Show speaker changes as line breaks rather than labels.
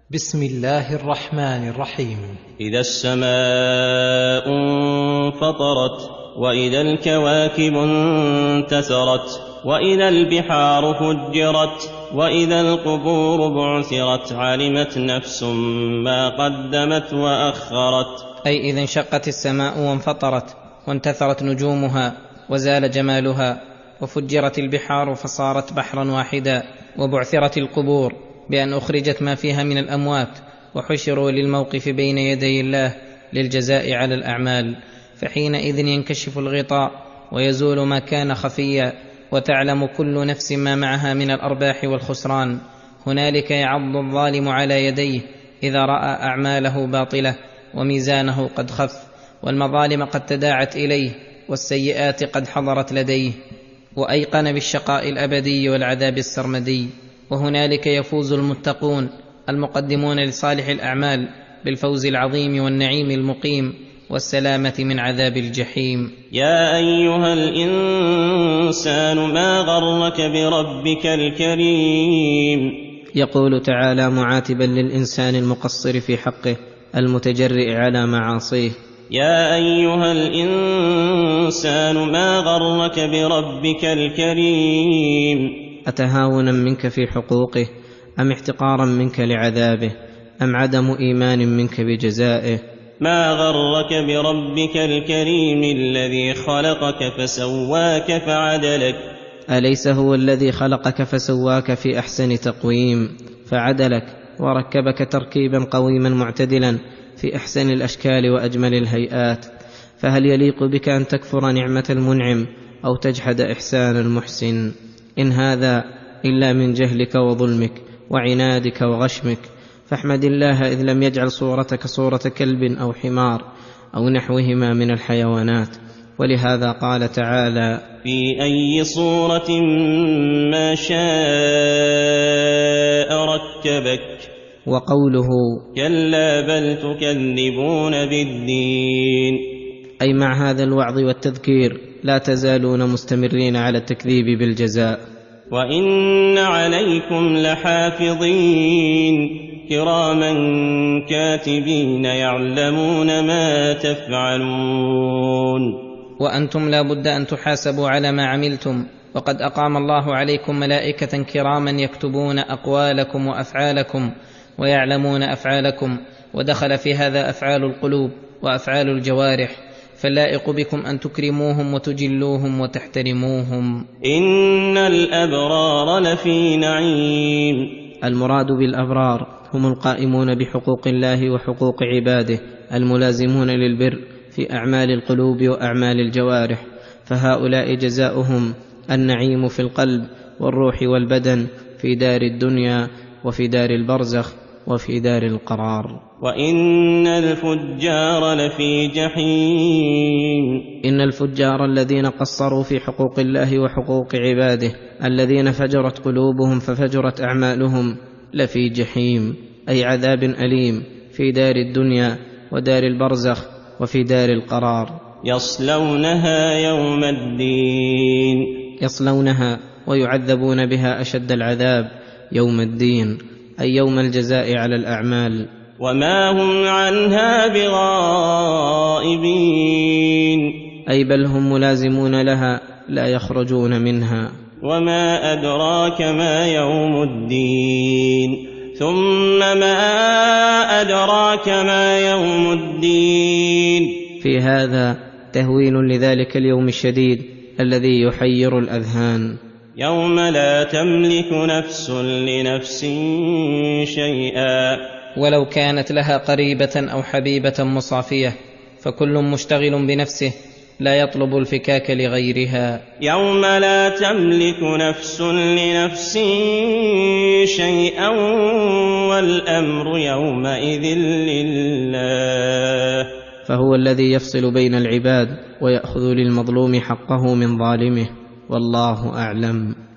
بسم الله الرحمن الرحيم.
إذا السماء انفطرت وإذا الكواكب انتثرت وإذا البحار فجرت وإذا القبور بعثرت علمت نفس ما قدمت وأخرت.
أي إذا انشقت السماء وانفطرت وانتثرت نجومها وزال جمالها وفجرت البحار فصارت بحرا واحدا وبعثرت القبور بأن أخرجت ما فيها من الأموات وحشروا للموقف بين يدي الله للجزاء على الأعمال، فحينئذ ينكشف الغطاء ويزول ما كان خفيا وتعلم كل نفس ما معها من الأرباح والخسران. هنالك يعض الظالم على يديه إذا رأى أعماله باطلة وميزانه قد خف والمظالم قد تداعت إليه والسيئات قد حضرت لديه، وأيقن بالشقاء الأبدي والعذاب السرمدي. وهنالك يفوز المتقون المقدمون لصالح الأعمال بالفوز العظيم والنعيم المقيم والسلامة من عذاب الجحيم.
يا أيها الإنسان ما غرك بربك الكريم.
يقول تعالى معاتبا للإنسان المقصر في حقه المتجرئ على معاصيه:
يا أيها الإنسان ما غرك بربك الكريم.
أتهاونا منك في حقوقه أم احتقارا منك لعذابه أم عدم إيمان منك بجزائه؟
ما غرك بربك الكريم الذي خلقك فسواك فعدلك.
أليس هو الذي خلقك فسواك في أحسن تقويم فعدلك وركبك تركيبا قويما معتدلا في أحسن الأشكال وأجمل الهيئات؟ فهل يليق بك أن تكفر نعمة المنعم أو تجحد إحسان المحسن؟ إن هذا إلا من جهلك وظلمك وعنادك وغشمك، فاحمد الله إذ لم يجعل صورتك صورة كلب أو حمار أو نحوهما من الحيوانات. ولهذا قال تعالى:
في أي صورة ما شاء ركبك.
وقوله:
كلا بل تكذبون بالدين.
أي مع هذا الوعظ والتذكير لا تزالون مستمرين على التكذيب بالجزاء.
وإن عليكم لحافظين كراما كاتبين يعلمون ما تفعلون.
وأنتم لا بد أن تحاسبوا على ما عملتم، وقد أقام الله عليكم ملائكة كراما يكتبون أقوالكم وأفعالكم ويعلمون أفعالكم، ودخل في هذا أفعال القلوب وأفعال الجوارح، فاللائق بكم أن تكرموهم وتجلوهم وتحترموهم.
إن الأبرار لفي نعيم.
المراد بالأبرار هم القائمون بحقوق الله وحقوق عباده الملازمون للبر في أعمال القلوب وأعمال الجوارح، فهؤلاء جزاؤهم النعيم في القلب والروح والبدن في دار الدنيا وفي دار البرزخ وفي دار القرار.
وإن الفجار لفي جحيم.
إن الفجار الذين قصروا في حقوق الله وحقوق عباده الذين فجرت قلوبهم ففجرت أعمالهم لفي جحيم، أي عذاب أليم في دار الدنيا ودار البرزخ وفي دار القرار.
يصلونها يوم الدين.
يصلونها ويعذبون بها أشد العذاب يوم الدين، أي يوم الجزاء على الأعمال.
وما هم عنها بغائبين.
أي بل هم ملازمون لها لا يخرجون منها.
وما أدراك ما يوم الدين. ثم ما أدراك ما يوم الدين.
في هذا تهويل لذلك اليوم الشديد الذي يحير الأذهان.
يوم لا تملك نفس لنفس شيئا
ولو كانت لها قريبة أو حبيبة مصافية، فكل مشتغل بنفسه لا يطلب الفكاك لغيرها.
يوم لا تملك نفس لنفس شيئا والأمر يومئذ لله.
فهو الذي يفصل بين العباد ويأخذ للمظلوم حقه من ظالمه، والله أعلم.